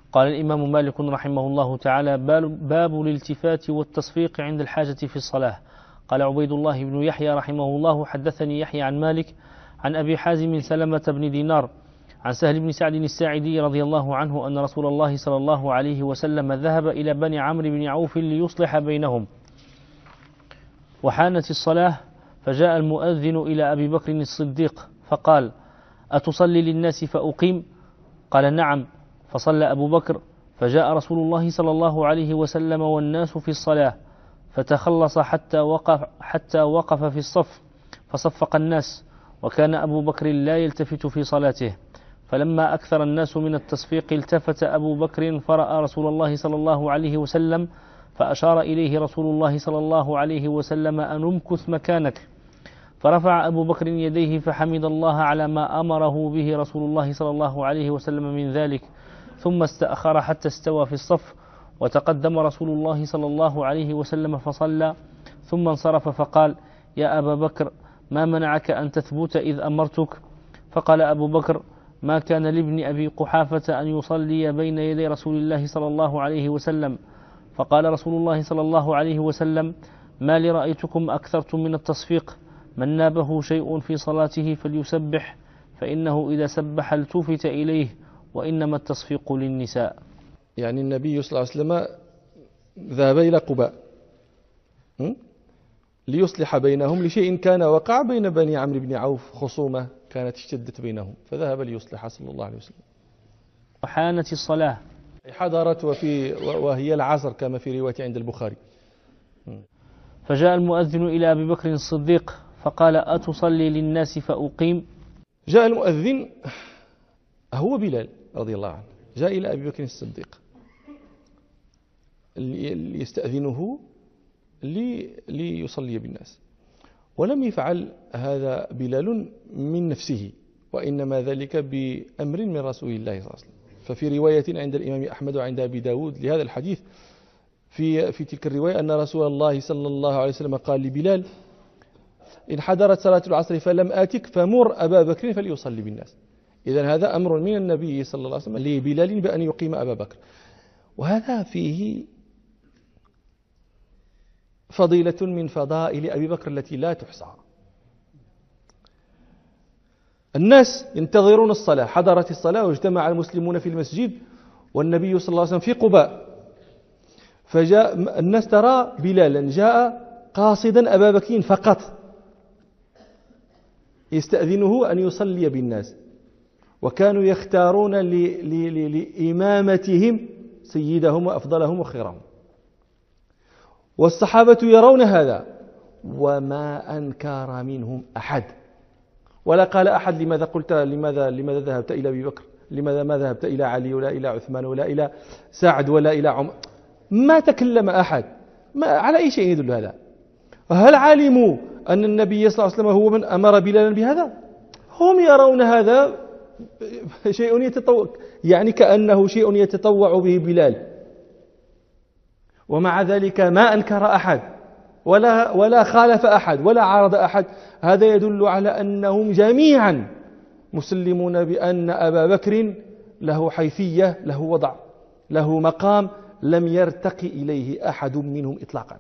قال الإمام مالك رحمه الله تعالى: باب الالتفات والتصفيق عند الحاجة في الصلاة. قال عبيد الله بن يحيى رحمه الله: حدثني يحيى عن مالك عن أبي حازم سلمة بن دينار عن سهل بن سعد الساعدي رضي الله عنه أن رسول الله صلى الله عليه وسلم ذهب إلى بني عمرو بن عوف ليصلح بينهم، وحانت الصلاة، فجاء المؤذن إلى أبي بكر الصديق فقال: أتصلي للناس فأقيم؟ قال: نعم. فصلى أبو بكر، فجاء رسول الله صلى الله عليه وسلم والناس في الصلاة، فتخلص حتى وقف في الصف فصفق الناس، وكان أبو بكر لا يلتفت في صلاته. فلما أكثر الناس من التصفيق التفت أبو بكر فرأى رسول الله صلى الله عليه وسلم، فأشار إليه رسول الله صلى الله عليه وسلم أن امكث مكانك، فرفع أبو بكر يديه فحمد الله على ما أمره به رسول الله صلى الله عليه وسلم من ذلك، ثم استأخر حتى استوى في الصف، وتقدم رسول الله صلى الله عليه وسلم فصلى، ثم انصرف فقال: يا أبا بكر، ما منعك أن تثبت إذ أمرتك؟ فقال أبو بكر: ما كان لابن أبي قحافة أن يصلي بين يدي رسول الله صلى الله عليه وسلم. فقال رسول الله صلى الله عليه وسلم: ما لرأيتكم أكثرتم من التصفيق؟ من نابه شيء في صلاته فليسبح، فإنه إذا سبح التفت إليه، وإنما التصفيق للنساء. يعني النبي صلى الله عليه وسلم ذهب إلى قباء ليصلح بينهم لشيء كان وقع بين بني عمرو بن عوف، خصومة كانت اشتدت بينهم، فذهب ليصلح صلى الله عليه وسلم. وحانت الصلاة، حضرت وهي العصر كما في رواية عند البخاري. فجاء المؤذن إلى أبي بكر الصديق فقال: أتصلي للناس فأقيم؟ جاء المؤذن هو بلال رضي الله عنه، جاء إلى أبي بكر الصديق ليستأذنه ليصلي بالناس، ولم يفعل هذا بلال من نفسه، وإنما ذلك بأمر من رسول الله صلى الله عليه وسلم. ففي رواية عند الإمام أحمد وعند أبي داود لهذا الحديث في تلك الرواية أن رسول الله صلى الله عليه وسلم قال لبلال: إن حضرت صلاة العصر فلم آتك فمر أبا بكر فليصلي بالناس. إذن هذا أمر من النبي صلى الله عليه وسلم لبلال بأن يقيم أبا بكر، وهذا فيه فضيلة من فضائل أبي بكر التي لا تحصى. الناس ينتظرون الصلاة، حضرت الصلاة واجتمع المسلمون في المسجد والنبي صلى الله عليه وسلم في قباء، فجاء الناس ترى بلالا جاء قاصدا أبا بكر فقط يستأذنه أن يصلي بالناس، وكانوا يختارون لإمامتهم سيدهم وأفضلهم وخيرهم، والصحابة يرون هذا وما أنكر منهم أحد، ولا قال أحد: لماذا قلت لماذا ذهبت إلى أبي بكر؟ لماذا ما ذهبت إلى علي ولا إلى عثمان ولا إلى سعد ولا إلى عمر؟ ما تكلم أحد. على أي شيء يدل هذا؟ هل علموا أن النبي صلى الله عليه وسلم هو من أمر بلالا بهذا؟ هم يرون هذا شيء يتطوع، يعني كأنه شيء يتطوع به بلال، ومع ذلك ما أنكر أحد ولا خالف أحد ولا عارض أحد. هذا يدل على أنهم جميعا مسلمون بأن أبا بكر له حيثية، له وضع، له مقام لم يرتقي إليه أحد منهم إطلاقا.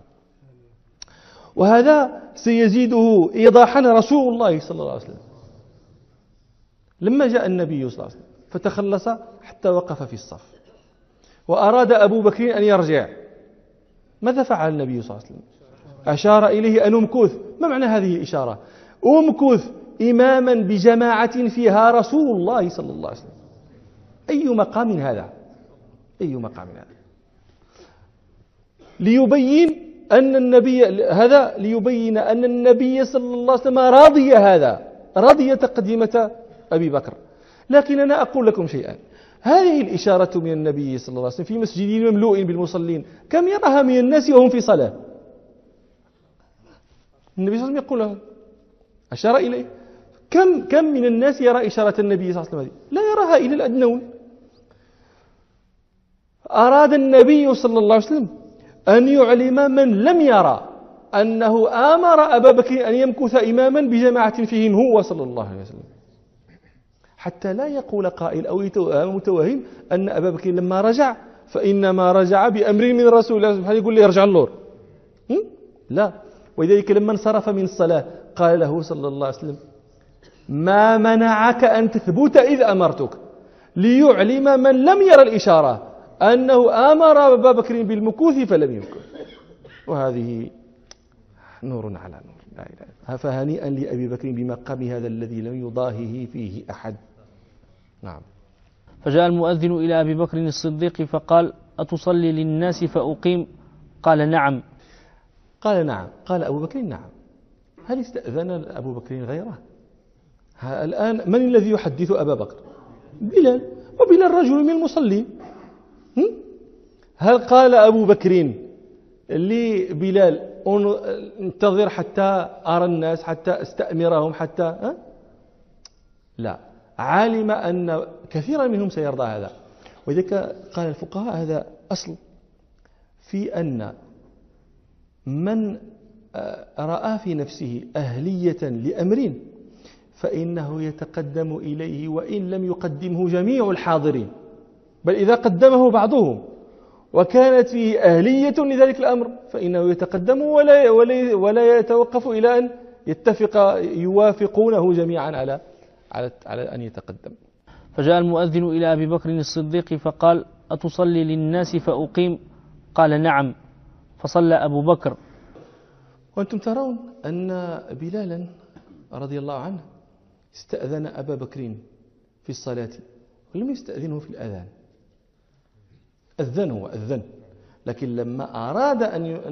وهذا سيزيده إيضاحا رسول الله صلى الله عليه وسلم لما جاء النبي صلى الله عليه وسلم فتخلص حتى وقف في الصف، وأراد أبو بكر أن يرجع، ماذا فعل النبي صلى الله عليه وسلم؟ أشار إليه أن امكث. ما معنى هذه الإشارة؟ امكث إماما بجماعة فيها رسول الله صلى الله عليه وسلم. أي مقام هذا؟ أي مقام هذا؟ ليبين أن النبي صلى الله عليه وسلم راضي تقديمة أبي بكر. لكن أنا أقول لكم شيئا، هذه الإشارة من النبي صلى الله عليه وسلم في مسجد مملوء بالمصلين كم يراها من الناس وهم في صلاة؟ النبي صلى الله عليه وسلم يقول له، أشار إليه. كم من الناس يرى إشارة النبي صلى الله عليه وسلم؟ لا يراها إلا الأدنون. أراد النبي صلى الله عليه وسلم أن يعلم من لم يرى أنه آمر أبا بكر أن يمكث إماما بجماعة فيهم هو صلى الله عليه وسلم، حتى لا يقول قائل أو متوهم أن أبا بكر لما رجع فإنما رجع بأمر من رسول الله سبحانه يقول لي ارجع اللور. لا. ولذلك لما انصرف من الصلاة قال له صلى الله عليه وسلم ما منعك أن تثبت إذ أمرتك، ليعلم من لم ير الإشارة أنه أمر أبا بكر بالمكوث فلم يمكث. وهذه نور على نور، لا إله. فهنيئا لأبي بكر بمقام هذا الذي لم يضاهه فيه أحد. نعم. فجاء المؤذن إلى أبي بكر الصديق فقال أتصلي للناس فأقيم؟ قال نعم. قال نعم. قال أبو بكر نعم. هل استأذن أبو بكر غيره؟ الآن من الذي يحدث أبا بكر؟ بلال، وبلال رجل من المصلين. هل قال أبو بكر لبلال انتظر حتى أرى الناس، حتى استأمرهم، حتى لا، علم أن كثيرا منهم سيرضى هذا. وذلك قال الفقهاء هذا أصل في أن من رأى في نفسه أهلية لأمر فإنه يتقدم إليه وإن لم يقدمه جميع الحاضرين، بل إذا قدمه بعضهم وكانت فيه أهلية لذلك الأمر فإنه يتقدم ولا يتوقف إلى أن يتفق يوافقونه جميعا على أن يتقدم. فجاء المؤذن إلى أبي بكر الصديق فقال أتصلي للناس فأقيم؟ قال نعم. فصلى أبو بكر. وأنتم ترون أن بلالا رضي الله عنه استأذن أبا بكر في الصلاة ولم يستأذنه في الأذان. أذنه وأذن، لكن لما أراد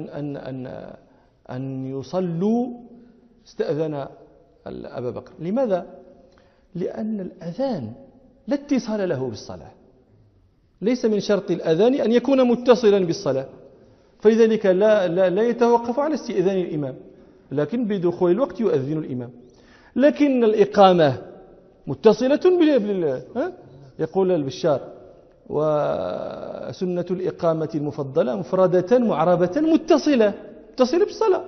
أن يصلوا استأذن أبا بكر. لماذا؟ لأن الأذان لا اتصال له بالصلاة، ليس من شرط الأذان أن يكون متصلا بالصلاة، فلذلك لا يتوقف على استئذان الإمام، لكن بدخول الوقت يؤذن الإمام. لكن الإقامة متصلة يقول البشار وسنة الإقامة المفضلة مفردة معربة متصلة بالصلاة.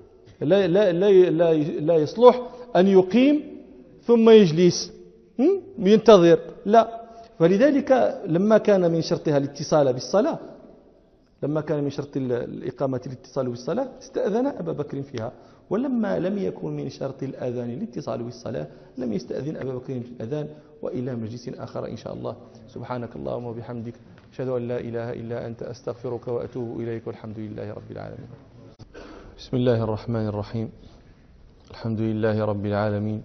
لا يصلح أن يقيم ثم يجلس ينتظر، لا. فلذلك لما كان من شرطها الاتصال بالصلاة، لما كان من شرط الإقامة الاتصال بالصلاة استأذن أبا بكر فيها، ولما لم يكن من شرط الأذان الاتصال بالصلاة لم يستأذن أبا بكر في الأذان. وإلى مجلس آخر إن شاء الله. سبحانك اللهم وبحمدك أشهد أن لا إله إلا أنت أستغفرك وأتوب إليك، والحمد لله رب العالمين. بسم الله الرحمن الرحيم. الحمد لله رب العالمين،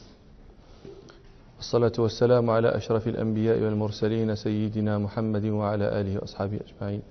والصلاة والسلام على أشرف الأنبياء والمرسلين سيدنا محمد وعلى آله وأصحابه أجمعين.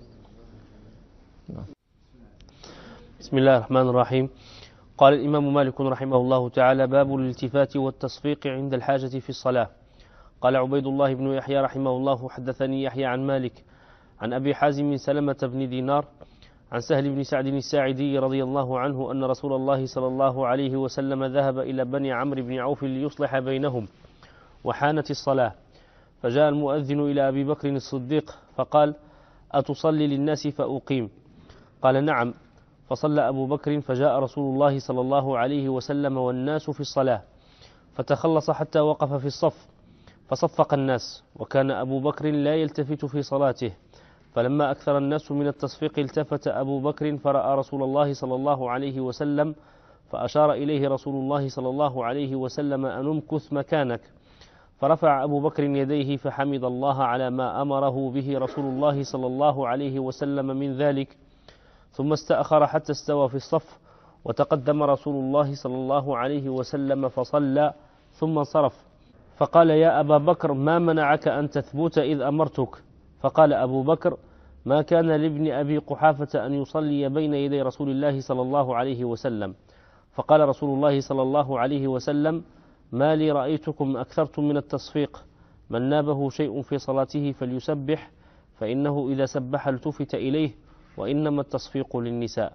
بسم الله الرحمن الرحيم. قال الإمام مالك رحمه الله تعالى: باب الالتفات والتصفيق عند الحاجة في الصلاة. قال عبيد الله بن يحيى رحمه الله: حدثني يحيى عن مالك عن أبي حازم سلمة بن دينار عن سهل بن سعد الساعدي رضي الله عنه أن رسول الله صلى الله عليه وسلم ذهب إلى بني عمرو بن عوف ليصلح بينهم وحانت الصلاة، فجاء المؤذن إلى أبي بكر الصديق فقال: أتصلي للناس فأقيم؟ قال نعم. فصلى أبو بكر، فجاء رسول الله صلى الله عليه وسلم والناس في الصلاة، فتخلص حتى وقف في الصف فصفق الناس، وكان أبو بكر لا يلتفت في صلاته، فلما أكثر الناس من التصفيق التفت أبو بكر فرأى رسول الله صلى الله عليه وسلم، فأشار إليه رسول الله صلى الله عليه وسلم أن امكث مكانك، فرفع أبو بكر يديه فحمد الله على ما أمره به رسول الله صلى الله عليه وسلم من ذلك، ثم استأخر حتى استوى في الصف، وتقدم رسول الله صلى الله عليه وسلم فصلى ثم انصرف، فقال: يا أبا بكر ما منعك أن تثبت إذ أمرتك؟ فقال أبو بكر: ما كان لابن أبي قحافة أن يصلي بين يدي رسول الله صلى الله عليه وسلم. فقال رسول الله صلى الله عليه وسلم: ما لي رأيتكم أكثرتم من التصفيق، من نابه شيء في صلاته فليسبح، فإنه إذا سبح التفت إليه، وإنما التصفيق للنساء.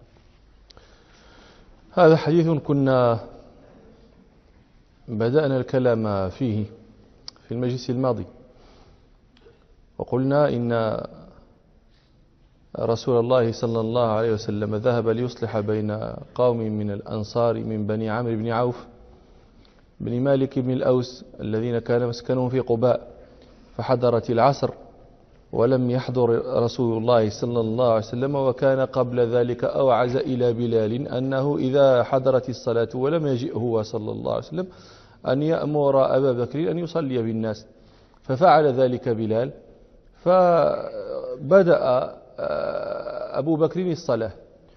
هذا حديث كنا بدأنا الكلام فيه في المجلس الماضي، وقلنا إن رسول الله صلى الله عليه وسلم ذهب ليصلح بين قوم من الأنصار من بني عمرو بن عوف، بن مالك بن الأوس الذين كان مسكنهم في قباء، فحضرت العصر ولم يحضر رسول الله صلى الله عليه وسلم، وكان قبل ذلك أوعز إلى بلال أنه إذا حضرت الصلاة ولم يجئ هو صلى الله عليه وسلم أن يأمر أبا بكر أن يصلي بالناس، ففعل ذلك بلال. فبدأ أبو بكر الصلاة،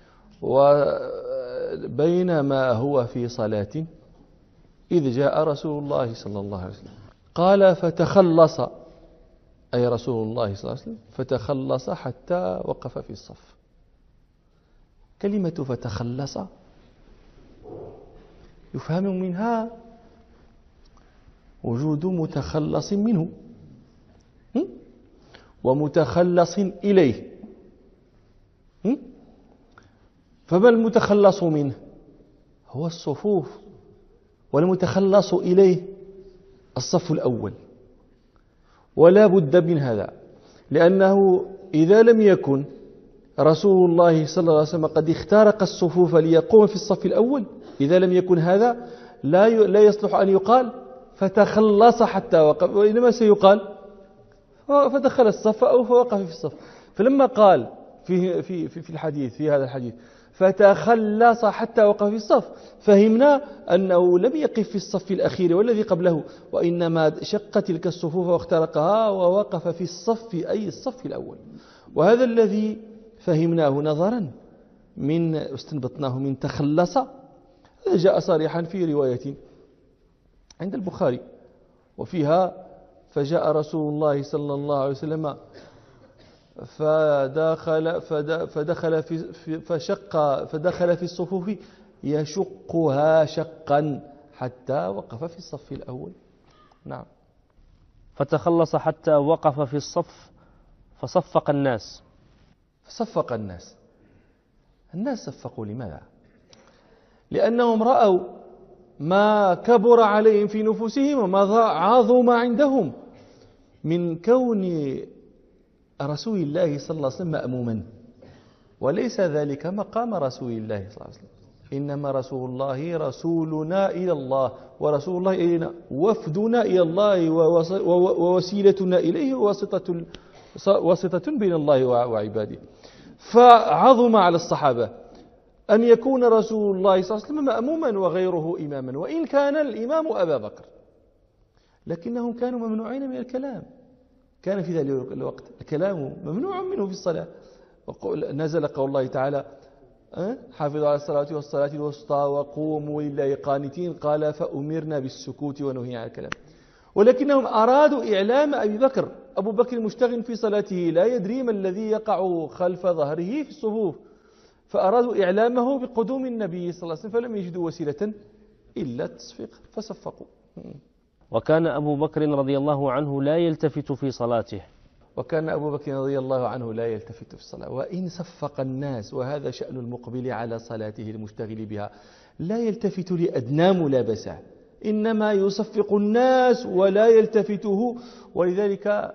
وبينما هو في صلاة إذ جاء رسول الله صلى الله عليه وسلم، قال فتخلص، أي رسول الله صلى الله عليه وسلم فتخلص حتى وقف في الصف. كلمة فتخلص يفهم منها وجود متخلص منه ومتخلص إليه. فما المتخلص منه؟ هو الصفوف، والمتخلص إليه الصف الأول. ولا بد من هذا، لأنه إذا لم يكن رسول الله صلى الله عليه وسلم قد اخترق الصفوف ليقوم في الصف الأول، إذا لم يكن هذا لا يصلح أن يقال فتخلص حتى وقف، وإنما سيقال فدخل الصف أو فوقف في الصف. فلما قال في الحديث، في هذا الحديث فتخلص حتى وقف في الصف، فهمنا أنه لم يقف في الصف الأخير والذي قبله، وإنما شق تلك الصفوف واخترقها ووقف في الصف، أي الصف الأول. وهذا الذي فهمناه نظرا من استنبطناه من تخلص، جاء صريحا في رواية عند البخاري وفيها فجاء رسول الله صلى الله عليه وسلم فدخل في الصفوف يشقها شقا حتى وقف في الصف الأول. نعم. فتخلص حتى وقف في الصف فصفق الناس. فصفق الناس صفقوا لماذا؟ لأنهم رأوا ما كبر عليهم في نفوسهم وما عظم عندهم من كون رسول الله صلى الله عليه وسلم مأموما، وليس ذلك مقام رسول الله صلى الله عليه وسلم، إنما رسول الله رسولنا إلى الله، ورسول الله إلينا وفدنا إلى الله ووسيلتنا إليه واسطة بين الله وعباده. فعظم على الصحابة أن يكون رسول الله صلى الله عليه وسلم مأموما وغيره إماما، وإن كان الإمام أبا بكر، لكنهم كانوا ممنوعين من الكلام. كان في ذلك الوقت الكلام ممنوع منه في الصلاة، نزل قول الله تعالى حافظوا على الصلاة والصلاة الوسطى وقوموا لله قانتين، قال فأمرنا بالسكوت ونهي عن الكلام. ولكنهم أرادوا إعلام أبي بكر، أبو بكر مشتغل في صلاته لا يدري ما الذي يقع خلف ظهره في الصفوف، فأرادوا إعلامه بقدوم النبي صلى الله عليه وسلم، فلم يجدوا وسيلة إلا التصفيق فصفقوا. وكان أبو بكر رضي الله عنه لا يلتفت في صلاته. وكان أبو بكر رضي الله عنه لا يلتفت في الصلاة، وإن صفق الناس، وهذا شأن المقبل على صلاته المشتغل بها، لا يلتفت لأدنى ملابسة، إنما يصفق الناس ولا يلتفته. ولذلك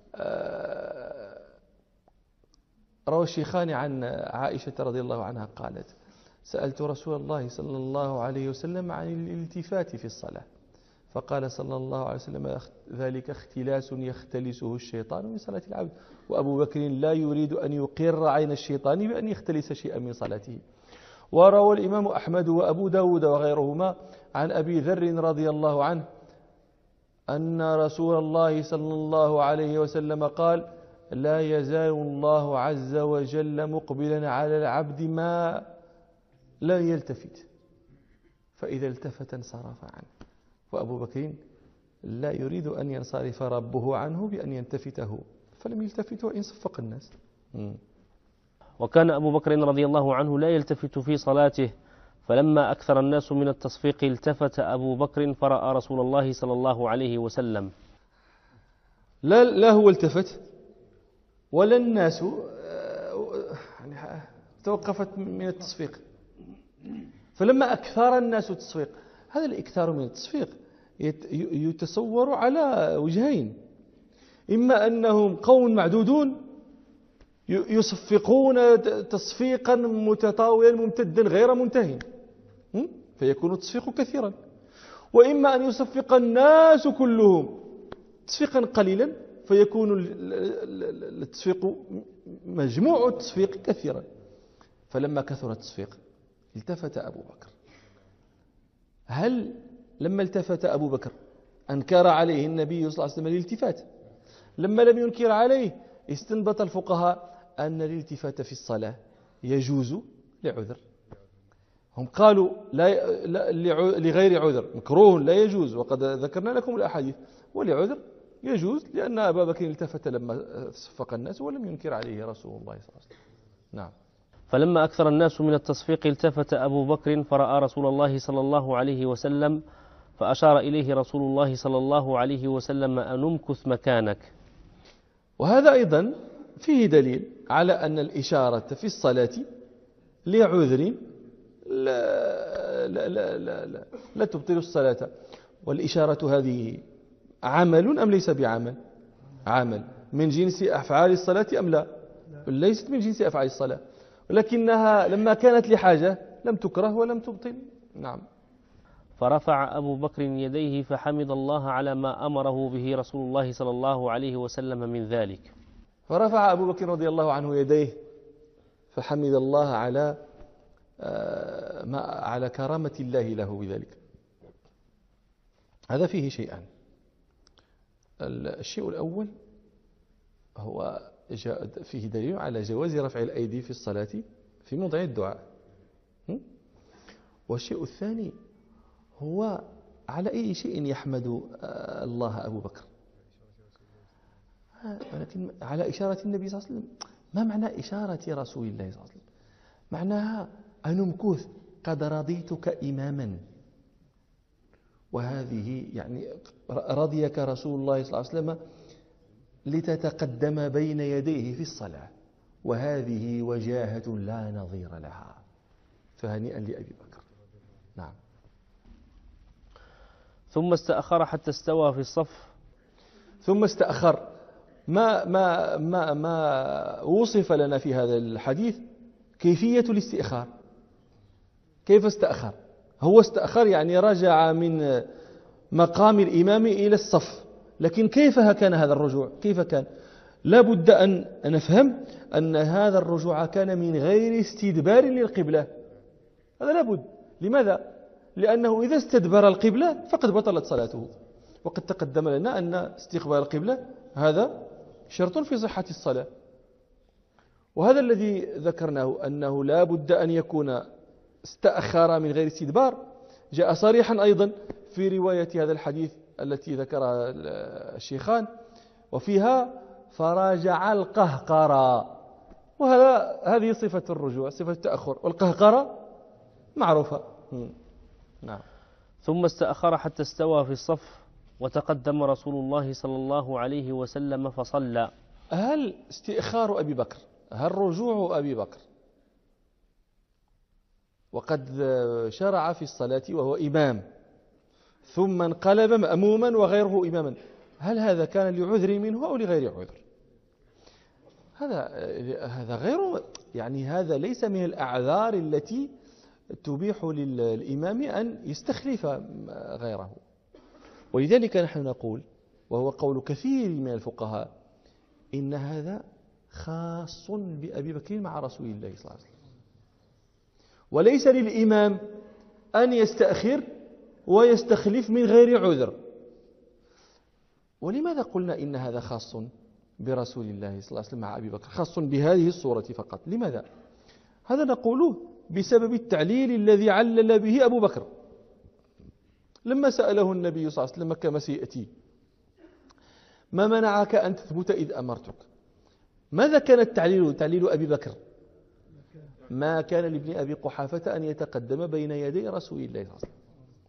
روى الشيخان عن عائشة رضي الله عنها قالت سألت رسول الله صلى الله عليه وسلم عن الالتفات في الصلاة، فقال صلى الله عليه وسلم ذلك اختلاس يختلسه الشيطان من صلاة العبد، وأبو بكر لا يريد أن يقر عين الشيطان بأن يختلس شيئا من صلاته. وروى الإمام أحمد وأبو داود وغيرهما عن أبي ذر رضي الله عنه أن رسول الله صلى الله عليه وسلم قال لا يزال الله عز وجل مقبلا على العبد ما لا يلتفت، فإذا التفت انصرف عنه. وأبو بكر لا يريد أن ينصرف ربه عنه بأن ينتفته، فلم يلتفت وإن صفق الناس. وكان أبو بكر رضي الله عنه لا يلتفت في صلاته، فلما أكثر الناس من التصفيق التفت أبو بكر فرأى رسول الله صلى الله عليه وسلم. لا هو التفت ولا الناس توقفت من التصفيق. فلما أكثر الناس التصفيق، هذا الإكثار من التصفيق يتصور على وجهين، إما أنهم قوم معدودون يصفقون تصفيقا متطاولا ممتدا غير منتهي فيكون التصفيق كثيرا، وإما أن يصفق الناس كلهم تصفيقا قليلا فيكون التصفيق مجموع التصفيق كثيرا. فلما كثر التصفيق التفت أبو بكر. هل لما التفت أبو بكر أنكر عليه النبي صلى الله عليه وسلم الالتفات؟ لما لم ينكر عليه استنبط الفقهاء أن الالتفات في الصلاة يجوز لعذر. هم قالوا لغير عذر مكروه لا يجوز، وقد ذكرنا لكم الأحاديث، ولعذر يجوز لأن أبا بكر التفت لما صفق الناس ولم ينكر عليه رسول الله صلى الله عليه وسلم. نعم. فلما أكثر الناس من التصفيق التفت أبو بكر فرأى رسول الله صلى الله عليه وسلم فأشار إليه رسول الله صلى الله عليه وسلم أن امكث مكانك. وهذا أيضا فيه دليل على أن الإشارة في الصلاة لعذر لا تبطل الصلاة. والإشارة هذه عمل أم ليس بعمل؟ عمل من جنس أفعال الصلاة أم لا؟ ليست من جنس أفعال الصلاة، ولكنها لما كانت لحاجة لم تكره ولم تبطل. نعم. فرفع أبو بكر يديه فحمد الله على ما أمره به رسول الله صلى الله عليه وسلم من ذلك. فرفع أبو بكر رضي الله عنه يديه فحمد الله على كرامة الله له بذلك. هذا فيه شيئان. الشيء الأول هو فيه دليل على جواز رفع الأيدي في الصلاة في موضع الدعاء. والشيء الثاني هو على أي شيء يحمد الله أبو بكر، ولكن على إشارة النبي صلى الله عليه وسلم. ما معنى إشارة رسول الله صلى الله عليه وسلم؟ معناها أن امكث قد رضيتك إماما، وهذه يعني رضيك رسول الله صلى الله عليه وسلم لتتقدم بين يديه في الصلاة، وهذه وجاهة لا نظير لها، فهنيئا لأبي بكر. نعم. ثم استأخر حتى استوى في الصف. ثم استأخر. ما وصف لنا في هذا الحديث كيفية الاستئخار. كيف استأخر؟ هو استأخر يعني رجع من مقام الإمام إلى الصف، لكن كيف كان هذا الرجوع؟ كيف كان؟ لا بد أن نفهم أن هذا الرجوع كان من غير استدبار للقبلة. هذا لا بد. لماذا؟ لأنه إذا استدبر القبلة فقد بطلت صلاته، وقد تقدم لنا أن استقبال القبلة هذا شرط في صحة الصلاة. وهذا الذي ذكرناه أنه لا بد أن يكون استأخر من غير استدبار جاء صريحا أيضا في رواية هذا الحديث التي ذكرها الشيخان، وفيها فراجع القهقرة. هذه صفة الرجوع، صفة التأخر، والقهقرة معروفة. نعم. ثم استأخر حتى استوى في الصف وتقدم رسول الله صلى الله عليه وسلم فصلى. هل استئخار أبي بكر، هل رجوع أبي بكر وقد شرع في الصلاة وهو إمام ثم انقلب مأموما وغيره إماما، هل هذا كان لعذر منه أو لغير عذر؟ هذا غير، يعني هذا ليس من الأعذار التي تبيح للإمام أن يستخلف غيره. ولذلك نحن نقول، وهو قول كثير من الفقهاء، إن هذا خاص بأبي بكر مع رسول الله صلى الله عليه وسلم، وليس للإمام أن يستأخر ويستخلف من غير عذر. ولماذا قلنا إن هذا خاص برسول الله صلى الله عليه وسلم مع أبي بكر، خاص بهذه الصورة فقط؟ لماذا؟ هذا نقوله بسبب التعليل الذي علل به أبو بكر لما سأله النبي صلى الله عليه وسلم كما سيأتي: ما منعك أن تثبت إذ أمرتك؟ ماذا كان التعليل؟ تعليل أبي بكر: ما كان لابن أبي قحافة أن يتقدم بين يدي رسول الله صلى الله عليه وسلم.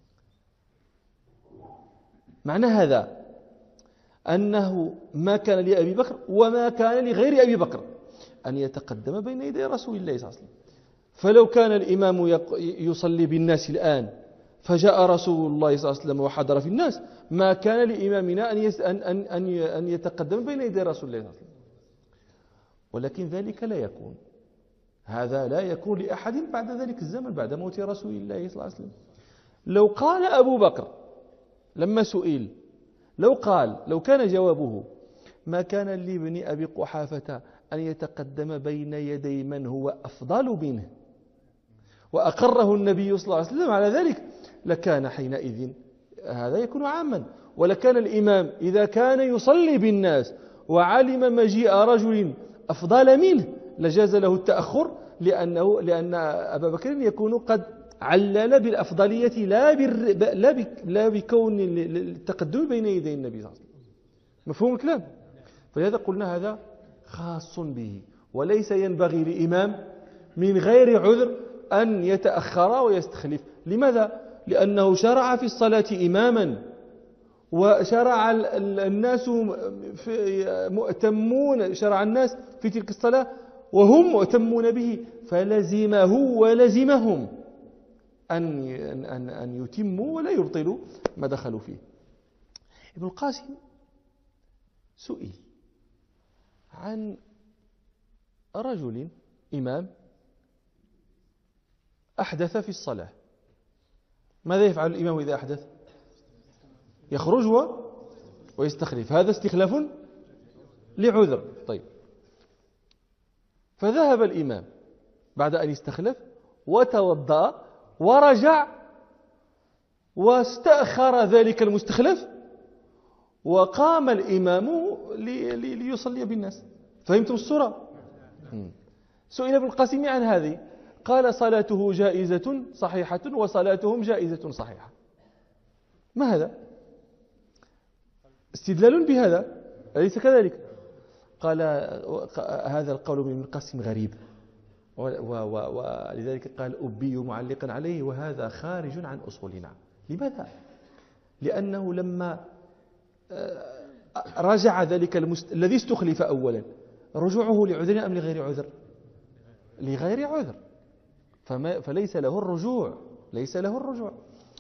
معنى هذا أنه ما كان لأبي بكر وما كان لغير أبي بكر أن يتقدم بين يدي رسول الله صلى الله عليه وسلم. فلو كان الإمام يصلي بالناس الآن فجاء رسول الله صلى الله عليه وسلم وحضر في الناس، ما كان لإمامنا أن يتقدم بين يدي رسول الله صلى الله عليه وسلم. ولكن ذلك لا يكون، هذا لا يكون لأحد بعد ذلك الزمن، بعد موت رسول الله صلى الله عليه وسلم. لو قال أبو بكر لما سئل لو كان جوابه ما كان لابن أبي قحافة أن يتقدم بين يدي من هو أفضل منه وأقره النبي صلى الله عليه وسلم على ذلك، لكان حينئذ هذا يكون عاما. ولكان الإمام إذا كان يصلي بالناس وعلم مجيء رجل أفضل منه لجاز له التأخر، لأن أبا بكر يكون قد علل بالأفضلية لا بكون التقدم بين يدي النبي صلى الله عليه وسلم. مفهوم الكلام؟ فلهذا قلنا هذا خاص به، وليس ينبغي لإمام من غير عذر أن يتأخر ويستخلف. لماذا؟ لأنه شرع في الصلاة إماما، وشرع الناس مؤتمون، شرع الناس في تلك الصلاة وهم مؤتمون به، فلزمه ولزمهم أن يتموا ولا يبطلوا ما دخلوا فيه. ابن القاسم سئل عن رجل إمام أحدث في الصلاة، ماذا يفعل الإمام إذا أحدث؟ يخرج ويستخلف، هذا استخلاف لعذر. طيب، فذهب الإمام بعد أن يستخلف وتوضأ ورجع واستأخر ذلك المستخلف، وقام الإمام ليصلي بالناس. فهمتم الصورة؟ سئل ابن القاسم عن هذه، قال صلاته جائزة صحيحة وصلاتهم جائزة صحيحة. ما هذا؟ استدلال بهذا، أليس كذلك؟ قال هذا القول من ابن القاسم غريب، ولذلك قال أبي معلقا عليه وهذا خارج عن أصولنا. لماذا؟ لأنه لما رجع ذلك الذي استخلف أولا، رجوعه لعذر أم لغير عذر؟ لغير عذر، فليس له الرجوع، ليس له الرجوع.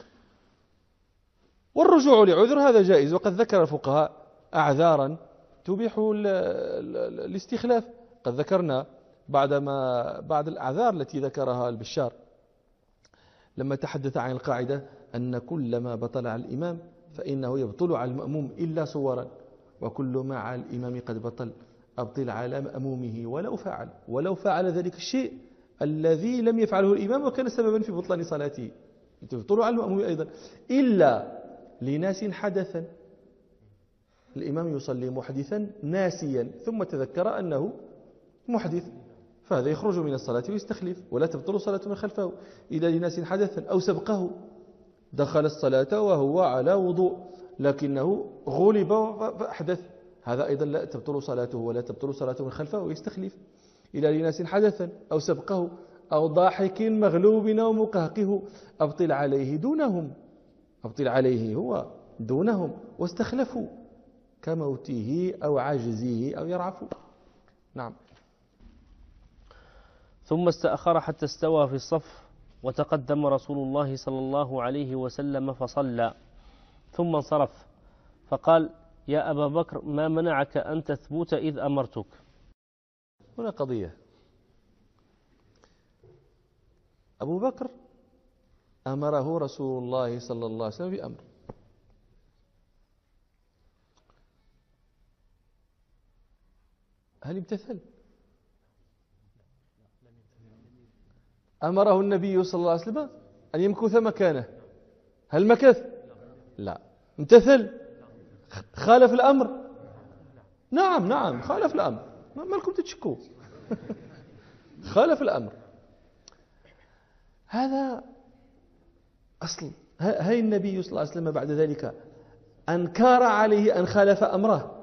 والرجوع لعذر هذا جائز، وقد ذكر الفقهاء أعذارا تبيح الاستخلاف. قد ذكرنا بعد الأعذار التي ذكرها البشار لما تحدث عن القاعدة أن كل ما بطل على الإمام فإنه يبطل على المأموم إلا صورا، وكل ما على الإمام قد بطل أبطل على مأمومه ولو فعل ذلك الشيء الذي لم يفعله الإمام وكان سببا في بطلان صلاته، تبطل على المأموم أيضا، إلا لناس حدثا. الإمام يصلي محدثا ناسيا ثم تذكر أنه محدث، فهذا يخرج من الصلاة ويستخلف، ولا تبطل صلاة من خلفه. إذا لناس حدثا أو سبقه دخل الصلاة وهو على وضوء لكنه غلب فأحدث، هذا أيضا لا تبطل صلاته ولا تبطل صلاته من خلفه ويستخلف. إلى لناس حدثا أو سبقه أو ضاحك مغلوب أو مقهقه أبطل عليه دونهم، أبطل عليه هو دونهم، واستخلفوا كموته أو عجزه أو يرعفوا. نعم. ثم استأخر حتى استوى في الصف، وتقدم رسول الله صلى الله عليه وسلم فصلى، ثم انصرف فقال: يا أبا بكر ما منعك أن تثبت إذ أمرتك؟ هنا قضية. أبو بكر أمره رسول الله صلى الله عليه وسلم بأمر، هل امتثل؟ أمره النبي صلى الله عليه وسلم أن يمكث مكانه، هل مكث؟ لا. امتثل؟ خالف الأمر؟ نعم خالف الأمر، ما لكم تتشكوا. خالف الأمر، هذا أصل. هل النبي صلى الله عليه وسلم بعد ذلك أنكر عليه أن خالف أمره؟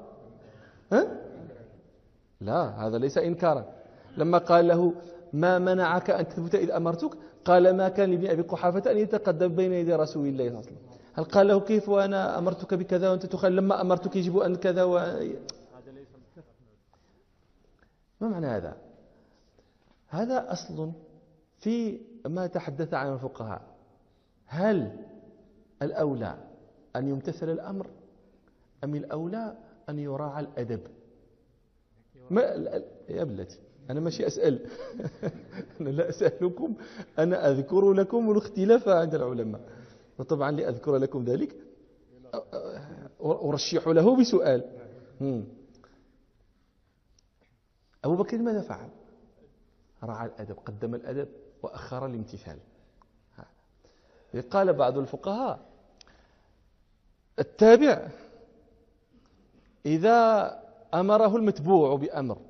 لا، هذا ليس إنكارا. لما قال له ما منعك أن تثبت إذ أمرتك، قال ما كان لابن أبي قحافة أن يتقدم بين يدي رسول الله صلى الله عليه وسلم. هل قال له كيف وأنا أمرتك بكذا وأنت تخالف، لما أمرتك يجب أن كذا ما معنى هذا؟ هذا أصل في ما تحدث عنه الفقهاء. هل الأولى أن يمتثل الأمر أم الأولى أن يراعى الأدب؟ يا ابلتي أنا ماشي أسأل. أنا لا أسألكم، أنا أذكر لكم الاختلاف عند العلماء، وطبعا لأذكر لكم ذلك أرشح له بسؤال. أبو بكر ماذا فعل؟ راعى الأدب، قدم الأدب وأخر الامتثال. قال بعض الفقهاء التابع إذا أمره المتبوع بأمر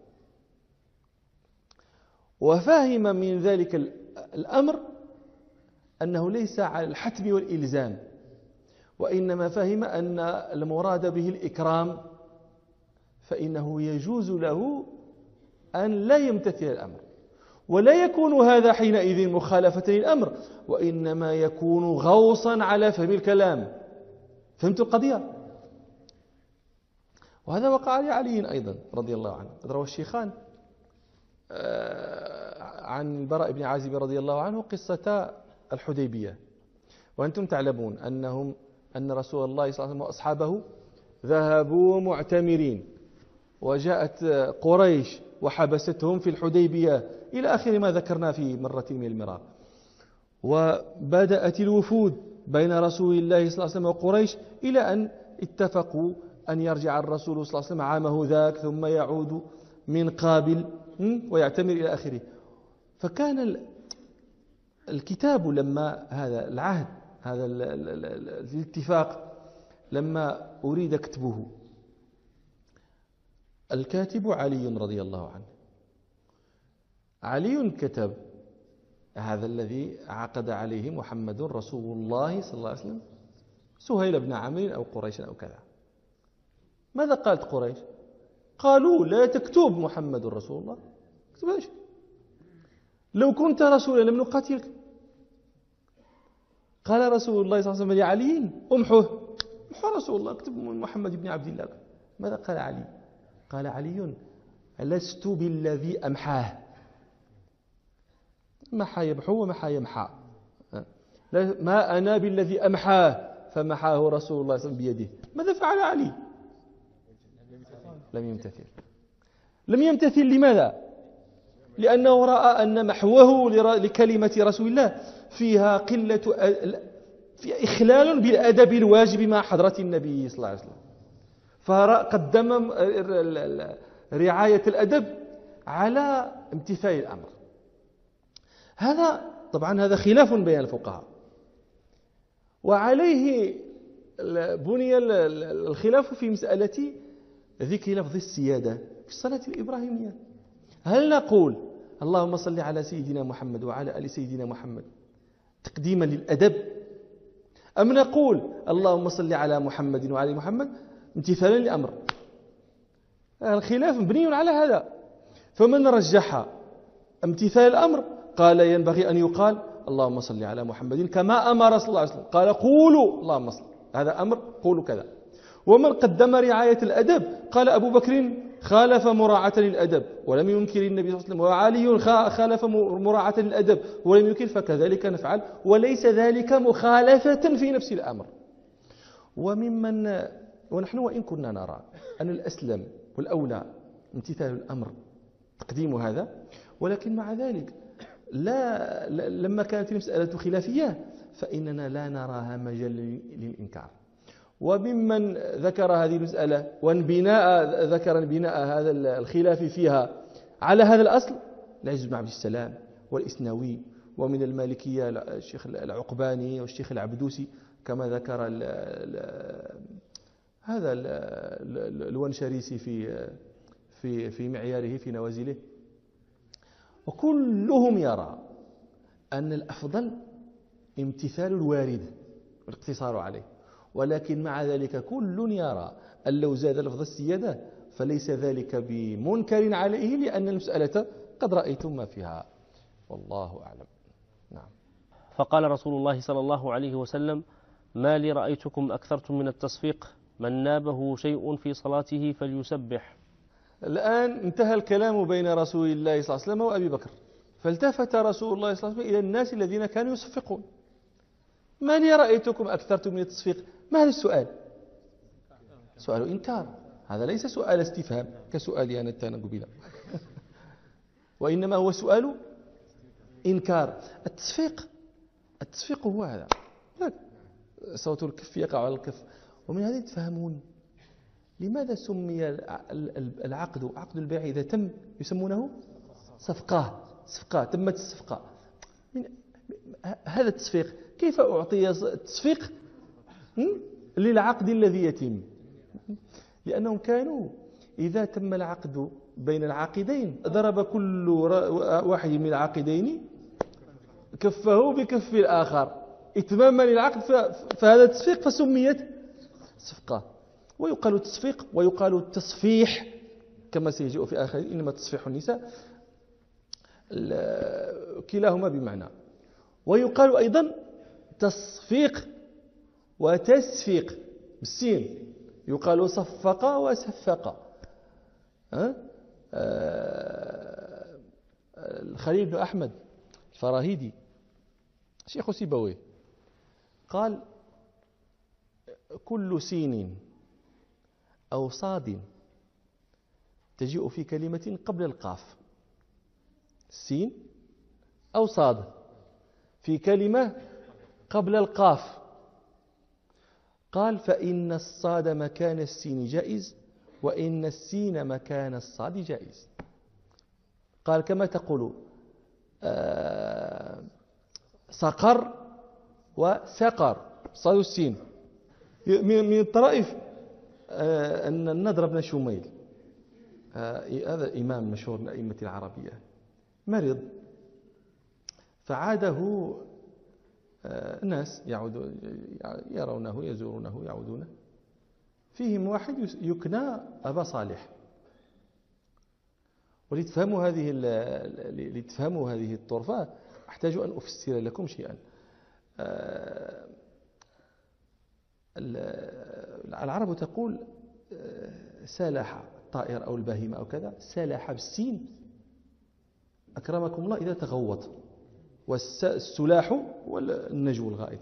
وفهم من ذلك الأمر أنه ليس على الحتم والإلزام، وإنما فهم أن المراد به الإكرام، فإنه يجوز له أن لا يمتثل الأمر، ولا يكون هذا حينئذ مخالفة للأمر، وإنما يكون غوصا على فهم الكلام. فهمت القضية؟ وهذا وقع لعلي أيضا رضي الله عنه. قد روى الشيخان عن البراء بن عازب رضي الله عنه قصة الحديبية، وأنتم تعلمون أن رسول الله صلى الله عليه وسلم وأصحابه ذهبوا معتمرين، وجاءت قريش وحبستهم في الحديبية إلى آخر ما ذكرنا في مرة من المرار. وبدأت الوفود بين رسول الله صلى الله عليه وسلم وقريش إلى أن اتفقوا أن يرجع الرسول صلى الله عليه وسلم عامه ذاك، ثم يعود من قابل ويعتمر إلى آخره. فكان الكتاب لما هذا العهد، هذا الاتفاق لما أريد كتبه، الكاتب علي رضي الله عنه. علي كتب هذا الذي عقد عليه محمد رسول الله صلى الله عليه وسلم سهيل بن عمرو أو قريش أو كذا. ماذا قالت قريش؟ قالوا لا تكتب محمد رسول الله، اكتبهاش، لو كنت رسولا لم نقاتلك. قال رسول الله صلى الله عليه وسلم لعلي امحوه، امحو رسول الله، اكتب محمد بن عبد الله. ماذا قال علي؟ قال علي لست بالذي أمحاه. محى يمحو ومحى يمحى، ما أنا بالذي أمحاه فمحاه رسول الله صلى الله عليه وسلم بيده. ماذا فعل علي؟ لم يمتثل. لم يمتثل لماذا؟ لأنه رأى أن محوه لكلمة رسول الله فيها فيها إخلال بالأدب الواجب مع حضرة النبي صلى الله عليه وسلم، فقدم رعاية الأدب على امتثال الأمر. هذا طبعا هذا خلاف بين الفقهاء، وعليه بني الخلاف في مسألة ذكر لفظ السيادة في الصلاة الإبراهيمية. هل نقول اللهم صل على سيدنا محمد وعلى آل سيدنا محمد تقديما للأدب، أم نقول اللهم صل على محمد وعلى محمد امتثالا للأمر؟ الخلاف مبني على هذا. فمن رجح امتثال الأمر قال ينبغي أن يقال اللهم صل على محمد كما أمر صلى الله عليه وسلم، قال قولوا اللهم صل، هذا أمر، قولوا كذا. ومن قدم رعاية الأدب قال أبو بكر خالف مراعاة للأدب ولم ينكر النبي صلى الله عليه وسلم، وعلي خالف مراعاة للأدب ولم ينكر، فكذلك نفعل، وليس ذلك مخالفة في نفس الأمر. ونحن وإن كنا نرى أن الأسلم والأولى امتثال الأمر تقديم هذا، ولكن مع ذلك لما كانت المسألة خلافية فإننا لا نراها مجال للإنكار. وممن ذكر هذه المسألة ذكر بناء هذا الخلاف فيها على هذا الأصل العز بن عبد السلام والإسناوي، ومن المالكية الشيخ العقباني والشيخ العبدوسي، كما ذكر هذا الونشريسي في معياره في نوازله. وكلهم يرى أن الأفضل امتثال الوارد والاقتصار عليه، ولكن مع ذلك كل يرى أن لو زاد لفظ السيادة فليس ذلك بمنكر عليه، لأن المسألة قد رأيتم ما فيها، والله أعلم. نعم. فقال رسول الله صلى الله عليه وسلم: ما لي رأيتكم أكثرتم من التصفيق، من نابه شيء في صلاته فليسبح. الآن انتهى الكلام بين رسول الله صلى الله عليه وسلم وأبي بكر، فالتفت رسول الله صلى الله عليه وسلم إلى الناس الذين كانوا يصفقون: ما لي رأيتكم أكثرتم من التصفيق. ما هذا السؤال؟ سؤال إنكار، هذا ليس سؤال استفهام كسؤالي أنا التانقبيل وإنما هو سؤال إنكار. التصفيق هو هذا، صوت الكف يقع على الكف، ومن هذا تفهمون لماذا سمي العقد عقد البيع إذا تم يسمونه صفقة تمت الصفقة. هذا التصفيق كيف أعطي التصفيق للعقد الذي يتم؟ لأنهم كانوا إذا تم العقد بين العاقدين ضرب كل واحد من العاقدين كفه بكف الآخر إتماما للعقد، فهذا التصفيق فسميت صفقة. ويقال التصفيق ويقال التصفيح كما سيجيء في آخر إنما تصفيح النساء، كلاهما بمعنى. ويقال أيضا تصفيق وتسفيق بالسين، يقال صفق وسفق. الخليل بن أحمد الفراهيدي شيخ سيبويه قال كل سين أو صاد تجيء في كلمة قبل القاف، سين أو صاد في كلمة قبل القاف، قال فإن الصاد مكان السين جائز وإن السين مكان الصاد جائز. قال كما تقول سقر وسقر صاد السين. من الطرائف أن النضر بن شميل هذا إمام مشهور من أئمة العربية مرض، فعاده الناس يرونه يزورونه يعودونه، فيهم واحد يكنى أبا صالح. ولتفهموا هذه الطرفة أحتاج أن أفسر لكم شيئا. العرب تقول سالح الطائر أو البهيمة أو كذا، سالح بالسين أكرمكم الله إذا تغوط، والسلاح والنجو الغائط.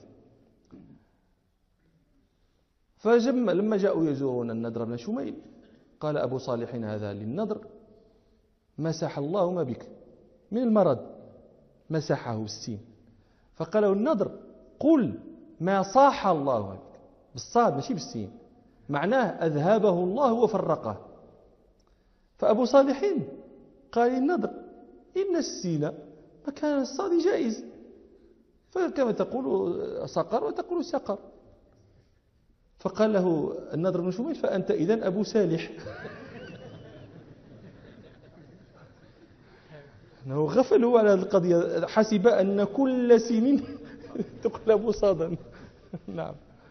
لما جاءوا يزورون النضر بن شميل قال أبو صالح هذا للنضر مسح الله ما بك من المرض، مسحه بالسين. فقال له النضر قل ما صاح الله ما بك بالصاد ماشي بالسين، معناه أذهبه الله وفرقه. فأبو صالح قال للنضر إن السين مكان الصاد جائز، فكما تقول صقر وتقول سقر. فقال له النضر بن شميل فأنت إذن أبو سالح. أنه غفل هو على القضية، حسب أن كل سين تقلب صادا. نعم.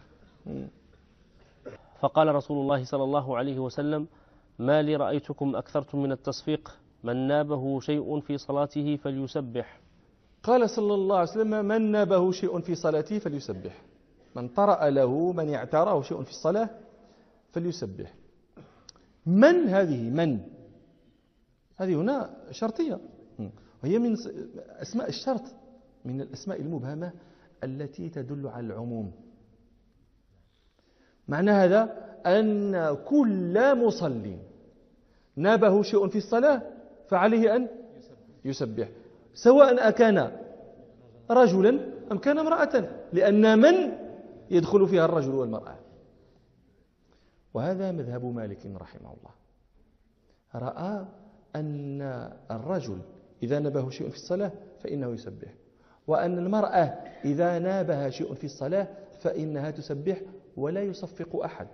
فقال رسول الله صلى الله عليه وسلم ما لي رأيتكم أكثرتم من التصفيق، من نابه شيء في صلاته فليسبح. قال صلى الله عليه وسلم من نابه شيء في صلاته فليسبح، من طرأ له من اعتراه شيء في الصلاة فليسبح. من هذه هنا شرطية، وهي من أسماء الشرط، من الأسماء المبهمة التي تدل على العموم. معنى هذا أن كل مصلٍ نابه شيء في الصلاة فعليه أن يسبح، سواء أكان رجلا أم كان امرأة، لأن من يدخل فيها الرجل والمرأة. وهذا مذهب مالك رحمه الله، رأى أن الرجل إذا نابه شيء في الصلاة فإنه يسبح، وأن المرأة إذا نابها شيء في الصلاة فإنها تسبح ولا يصفق أحد.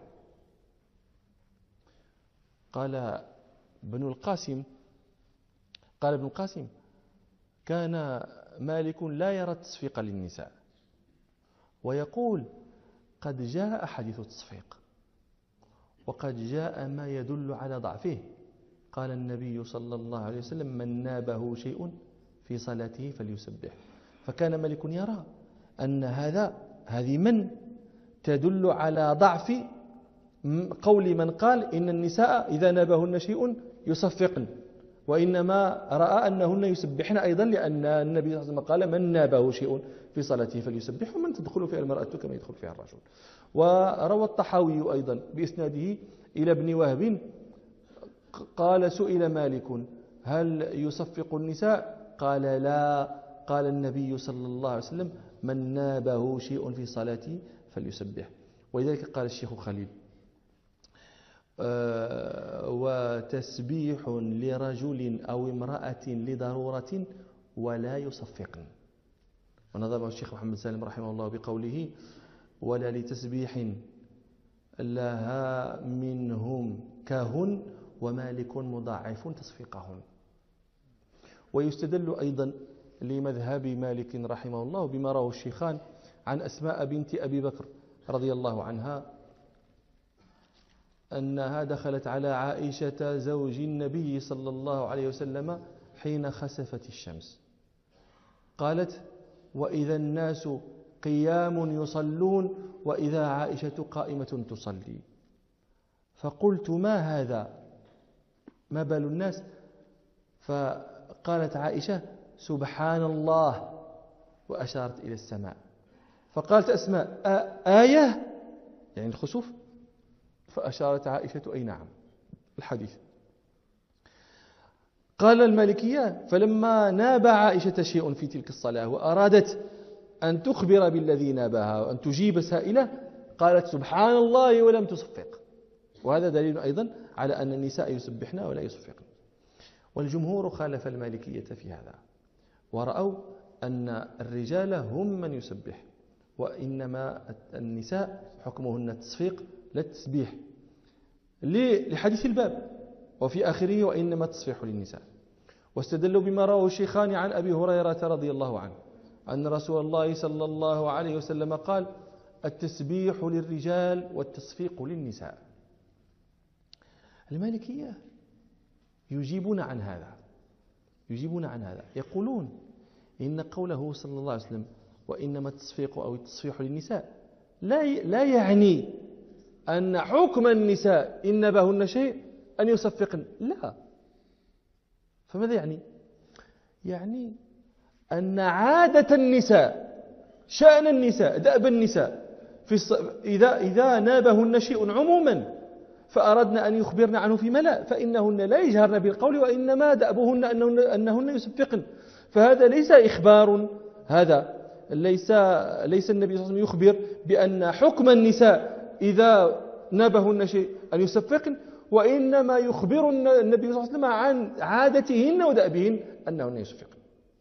قال ابن القاسم كان مالك لا يرى التصفيق للنساء، ويقول قد جاء حديث التصفيق وقد جاء ما يدل على ضعفه. قال النبي صلى الله عليه وسلم من نابه شيء في صلاته فليسبح. فكان مالك يرى أن هذه من تدل على ضعف قول من قال إن النساء إذا نابهن شيء يصفقن، وإنما رأى أنهن يسبحن أيضا، لأن النبي صلى الله عليه وسلم قال من نابه شيء في صلاته فليسبح، ومن تدخل فيها المرأة كما يدخل فيها الرجل. وروى الطحاوي أيضا بإسناده إلى ابن وهب قال سئل مالك هل يصفق النساء؟ قال لا. قال النبي صلى الله عليه وسلم من نابه شيء في صلاته فليسبح. ولذلك قال الشيخ خليل وتسبيح لرجل أو امرأة لضرورة ولا يصفقن. ونظمه الشيخ محمد سالم رحمه الله بقوله ولا لتسبيح لها منهم كهن ومالك مضاعف تصفيقهن. ويستدل أيضا لمذهب مالك رحمه الله بما رواه الشيخان عن أسماء بنت أبي بكر رضي الله عنها أنها دخلت على عائشة زوج النبي صلى الله عليه وسلم حين خسفت الشمس، قالت وإذا الناس قيام يصلون وإذا عائشة قائمة تصلي، فقلت ما هذا، ما بال الناس؟ فقالت عائشة سبحان الله، وأشارت إلى السماء. فقالت أسماء آية يعني الخسوف؟ فأشارت عائشة أي نعم الحديث. قال المالكية فلما ناب عائشة شيء في تلك الصلاة وأرادت أن تخبر بالذي نابها وأن تجيب سائلة قالت سبحان الله ولم تصفق. وهذا دليل أيضا على أن النساء يسبحن ولا يصفقن. والجمهور خالف المالكية في هذا ورأوا أن الرجال هم من يسبح، وإنما النساء حكمهن التصفيق لا التسبيح، لحديث الباب وفي آخره وإنما التصفيح للنساء. واستدلوا بما رواه الشيخان عن أبي هريرة رضي الله عنه أن رسول الله صلى الله عليه وسلم قال التسبيح للرجال والتصفيق للنساء. المالكية يجيبون عن هذا يقولون إن قوله صلى الله عليه وسلم وإنما التصفيق أو التصفيح للنساء لا يعني أن حكم النساء إن نبهن شيء أن يصفقن، لا. فماذا يعني؟ يعني أن عادة النساء، شأن النساء، دأب النساء إذا نابهن شيء عموما فأردنا أن يخبرن عنه في ملأ فإنهن لا يجهرن بالقول وإنما دأبهن أنهن يصفقن. فهذا ليس إخبار، هذا ليس النبي صلى الله عليه وسلم يخبر بأن حكم النساء إذا نابهن شيء أن يصفقن، وإنما يخبر النبي صلى الله عليه وسلم عن عادتهن ودأبهن أنهن يصفقن.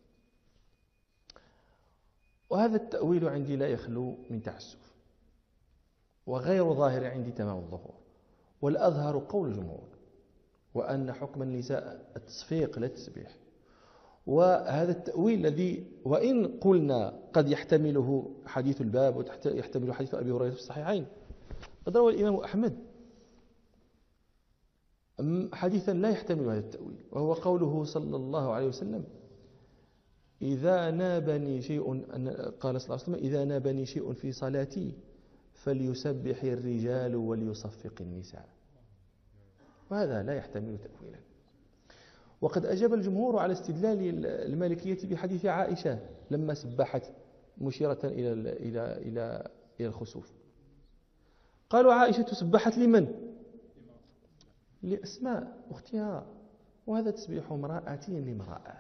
وهذا التأويل عندي لا يخلو من تعسف وغير ظاهر عندي تمام الظهور. والأظهر قول الجمهور وأن حكم النساء التصفيق لا التسبيح. وهذا التأويل الذي وإن قلنا قد يحتمله حديث الباب ويحتمل حديث أبي هريرة في الصحيحين، قد روى الإمام أحمد حديثا لا يحتمل هذا التأويل، وهو قوله صلى الله عليه وسلم إذا نابني شيء، قال صلى الله عليه وسلم إذا نابني شيء في صلاتي فليسبح الرجال وليصفق النساء. وهذا لا يحتمل تأويلا. وقد أجاب الجمهور على استدلال المالكية بحديث عائشة لما سبحت مشيرة إلى الخسوف. قالوا عائشة سبحت لمن؟ لأسماء أختها، وهذا تسبيح امرأة لامرأة.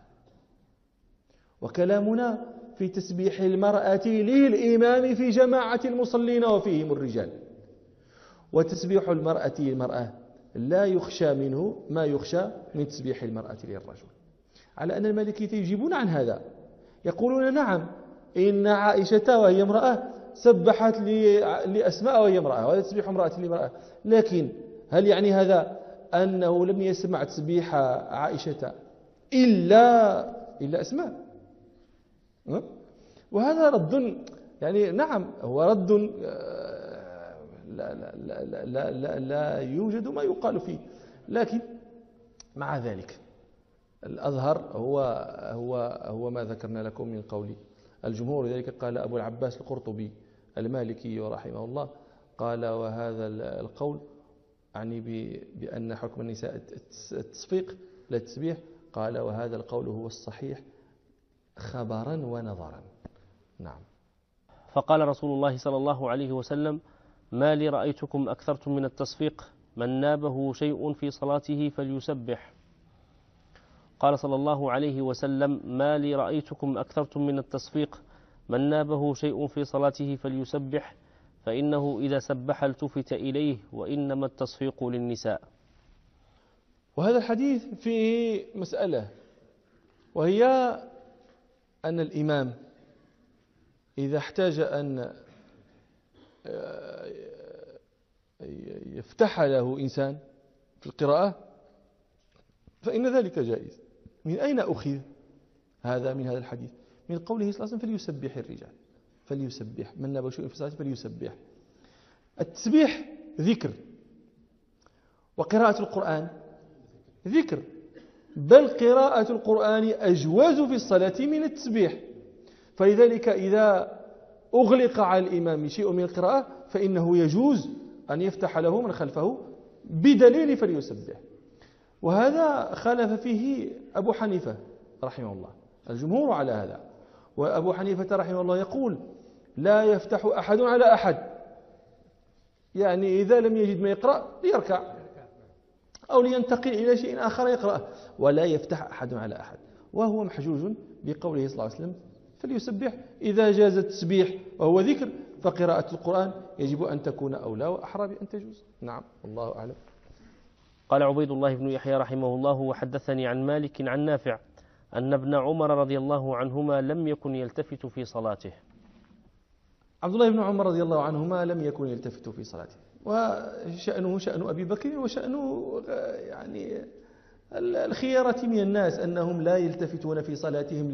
وكلامنا في تسبيح المرأة للإمام في جماعة المصلين وفيهم الرجال. وتسبيح المرأة للمرأة لا يخشى منه ما يخشى من تسبيح المرأة للرجل، على أن المالكية يجيبون عن هذا، يقولون نعم إن عائشة وهي امرأة سبحت لأسماء وهي امرأة، وهذا تسبيح امرأة لامرأة، لكن هل يعني هذا أنه لم يسمع تسبيح عائشة إلا أسماء؟ وهذا رد، يعني نعم هو رد لا يوجد ما يقال فيه، لكن مع ذلك الأظهر هو ما ذكرنا لكم من قول الجمهور. لذلك قال أبو العباس القرطبي المالكي رحمه الله قال وهذا القول يعني بأن حكم النساء التصفيق لا التسبيح، قال وهذا القول هو الصحيح خبرا ونظرا. نعم. فقال رسول الله صلى الله عليه وسلم ما لي رأيتكم أكثرتم من التصفيق من نابه شيء في صلاته فليسبح. قال صلى الله عليه وسلم ما لي رأيتكم أكثرتم من التصفيق من نابه شيء في صلاته فليسبح. فإنه إذا سبح التفت إليه وإنما التصفيق للنساء. وهذا الحديث فيه مسألة، وهي أن الإمام إذا احتاج أن يفتح له إنسان في القراءة فإن ذلك جائز. من أين أخذ هذا من هذا الحديث؟ من قوله صلى الله عليه وسلم فليسبح الرجال، فليسبح من نبى شيء في الصلاة فليسبح. التسبيح ذكر، وقراءة القرآن ذكر، بل قراءة القرآن أجوز في الصلاة من التسبيح. فلذلك إذا أغلق على الإمام شيء من القراءة فإنه يجوز أن يفتح له من خلفه بدليل فليسبح. وهذا خالف فيه أبو حنيفة رحمه الله، الجمهور على هذا. وأبو حنيفة رحمه الله يقول لا يفتح أحد على أحد، يعني إذا لم يجد ما يقرأ ليركع أو لينتقل إلى شيء آخر يقرأه، ولا يفتح أحد على أحد. وهو محجوج بقوله صلى الله عليه وسلم فليسبح. إذا جاز التسبيح وهو ذكر فقراءة القرآن يجب أن تكون أولى وأحرى بأن تجوز. نعم، الله أعلم. قال عبيد الله بن يحيى رحمه الله: وحدثني عن مالك عن نافع أن ابن عمر رضي الله عنهما لم يكن يلتفت في صلاته. عبد الله بن عمر رضي الله عنهما لم يكن يلتفت في صلاته، وشأنه شأن أبي بكر وشأنه يعني الخيارة من الناس أنهم لا يلتفتون في صلاتهم،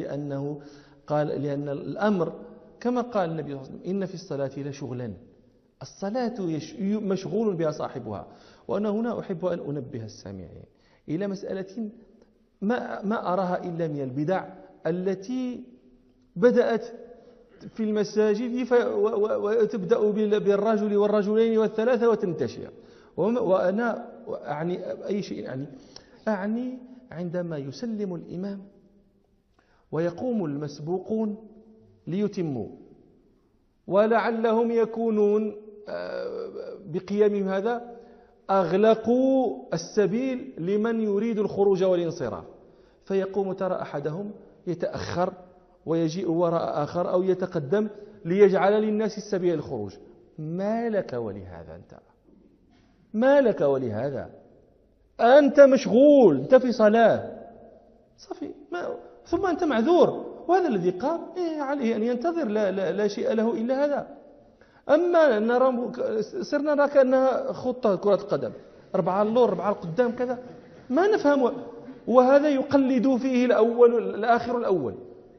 لأن الأمر كما قال النبي صلى الله عليه وسلم إن في الصلاة لشغلا، الصلاة مشغول بها صاحبها. وأنا هنا أحب أن أنبه السامعين إلى مسألة ما أراها إلا من البدع التي بدأت في المساجد وتبدأ بالرجل والرجلين والثلاثة وتنتشر. وأنا أعني أي شيء، أعني عندما يسلم الإمام ويقوم المسبوقون ليتموا، ولعلهم يكونون بقيامهم هذا أغلقوا السبيل لمن يريد الخروج والانصراف، فيقوم ترى أحدهم يتأخر ويجيء وراء آخر أو يتقدم ليجعل للناس السبيل الخروج. ما لك ولهذا؟ أنت ما لك ولهذا؟ أنت مشغول، أنت في صلاة صفي، ثم أنت معذور. وهذا الذي قام عليه أن ينتظر، لا شيء له إلا هذا. أما صرنا نرى كأنها خطة كرة القدم، 4 اللور 4 القدام كذا، ما نفهم. وهذا يقلد فيه الأول الآخر الأول.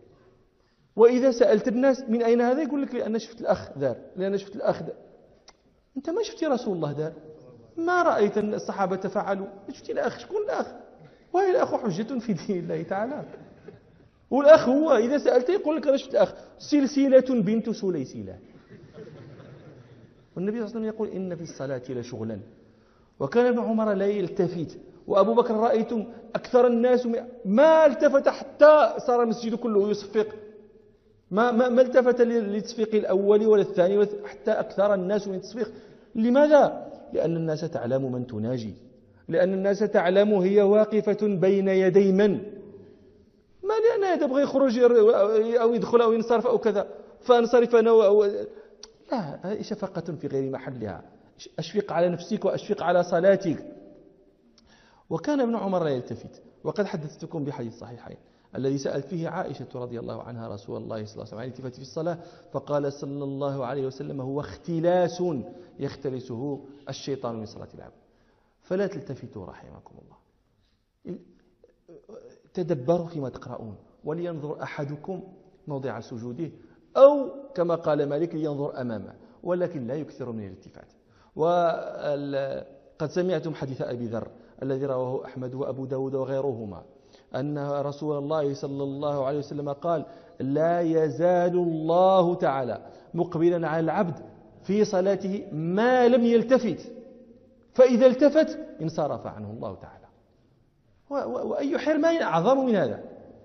وإذا سألت الناس من أين هذا يقول لك لأن شفت الأخ دار، لأن شفت الأخ دار. أنت ما شفت رسول الله دار، ما رأيت الصحابة فعلوا، شفت الأخ. شكون الأخ؟ وهي الأخ حجة في دين الله تعالى. والأخ هو إذا سألته يقول لك أنا شفت الأخ، سلسلة بنت سليسلة. والنبي صلى الله عليه وسلم يقول إن في الصلاة لشغلا. وكان ابن عمر لا يلتفت، وأبو بكر رأيتم أكثر الناس ما التفت حتى صار المسجد كله يصفق، ما التفت للتصفيق الأول ولا الثاني حتى أكثر الناس من التصفيق. لماذا؟ لأن الناس تعلم من تناجي، لأن الناس تعلم هي واقفة بين يدي من، ما لأنها تبغى يخرج أو يدخل أو ينصرف أو كذا فانصرف أنا لا، هذه شفقة في غير محلها. أشفق على نفسك وأشفق على صلاتك. وكان ابن عمر لا يلتفت. وقد حدثتكم بحديث الصحيحين الذي سألت فيه عائشة رضي الله عنها رسول الله صلى الله عليه وسلم عن الالتفات في الصلاة، فقال صلى الله عليه وسلم هو اختلاس يختلسه الشيطان من صلاة العبد. فلا تلتفتوا رحمكم الله، تدبروا فيما تقرؤون، ولينظر أحدكم موضع سجوده، أو كما قال مالك لينظر أمامه، ولكن لا يكثر من الالتفات. وقد سمعتم حديث أبي ذر الذي رواه أحمد وأبو داود وغيرهما أن رسول الله صلى الله عليه وسلم قال لا يزال الله تعالى مقبلا على العبد في صلاته ما لم يلتفت، فإذا التفت انصرف عنه الله تعالى. وأي حرمان أعظم من هذا؟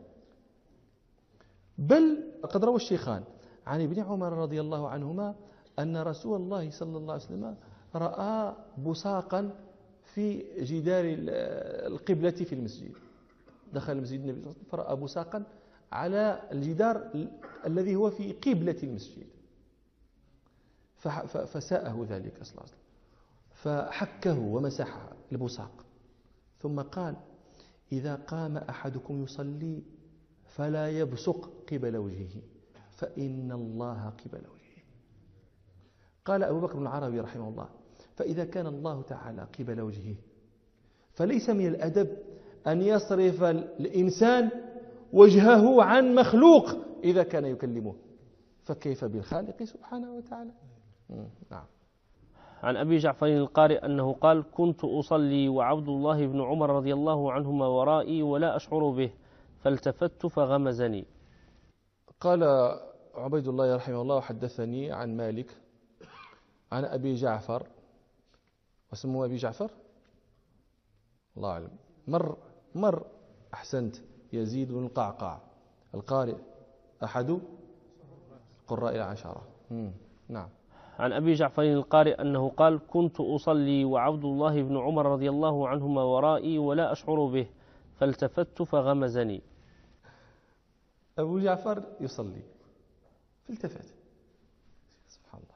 بل قد روى الشيخان عن ابن عمر رضي الله عنهما أن رسول الله صلى الله عليه وسلم رأى بصاقا في جدار القبلة في المسجد. دخل المسجد النبي صلى الله عليه وسلم فرأى بصاقا على الجدار الذي هو في قبلة المسجد، فساءه ذلك أصلا، فحكه ومسح البصاق، ثم قال: إذا قام أحدكم يصلي فلا يبصق قبل وجهه فإن الله قبل وجهه. قال أبو بكر بن العربي رحمه الله: فإذا كان الله تعالى قبل وجهه فليس من الأدب أن يصرف الإنسان وجهه عن مخلوق إذا كان يكلمه، فكيف بالخالق سبحانه وتعالى. نعم. عن أبي جعفر القارئ أنه قال: كنت أصلي وعبد الله بن عمر رضي الله عنهما ورائي ولا أشعر به فالتفت فغمزني. قال عبيد الله رحمه الله: حدثني عن مالك عن أبي جعفر، واسمه أبي جعفر الله أعلم، مر أحسنت، يزيد بن القعقاع القارئ أحد قراء العشرة. نعم. عن أبي جعفر القارئ أنه قال: كنت أصلي وعبد الله بن عمر رضي الله عنهما ورائي ولا أشعر به فالتفت فغمزني. أبو جعفر يصلي فالتفت، سبحان الله.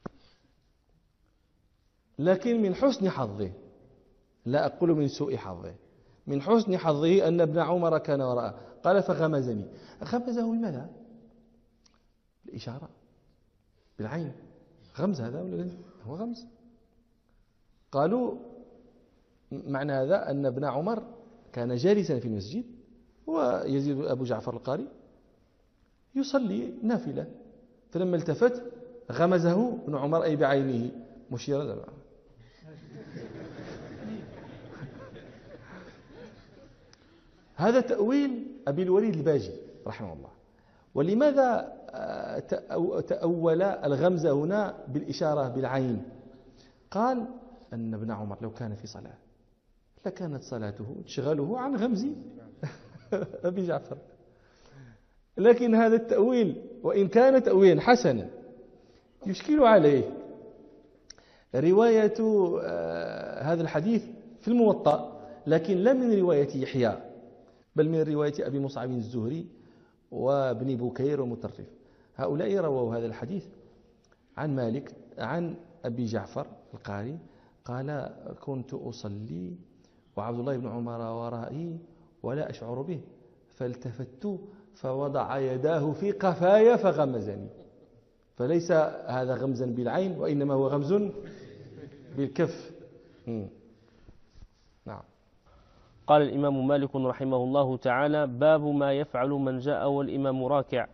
لكن من حسن حظه، لا أقول من سوء حظه، من حسن حظه أن ابن عمر كان وراءه. قال: فغمزني. غمزه بماذا؟ الإشارة بالعين. غمز هذا ولا هو غمز؟ قالوا معنى هذا أن ابن عمر كان جالسا في المسجد ويزيد أبو جعفر القاري يصلي نافلة، فلما التفت غمزه ابن عمر أي بعينه مشيرا. هذا تأويل أبي الوليد الباجي رحمه الله. ولماذا تأول الغمز هنا بالإشارة بالعين؟ قال أن ابن عمر لو كان في صلاة لكانت صلاته تشغله عن غمز أبي جعفر. لكن هذا التأويل وإن كان تأويلا حسنا يشكل عليه رواية هذا الحديث في الموطأ، لكن لا من رواية يحيى بل من رواية أبي مصعب الزهري وابن بكير ومطرف. هؤلاء رووا هذا الحديث عن مالك عن أبي جعفر القاري قال: كنت أصلي وعبد الله بن عمر ورائي ولا أشعر به فالتفت فوضع يداه في قفاي فغمزني. فليس هذا غمزا بالعين وإنما هو غمز بالكف. نعم. قال الإمام مالك رحمه الله تعالى: باب ما يفعل من جاء والإمام راكع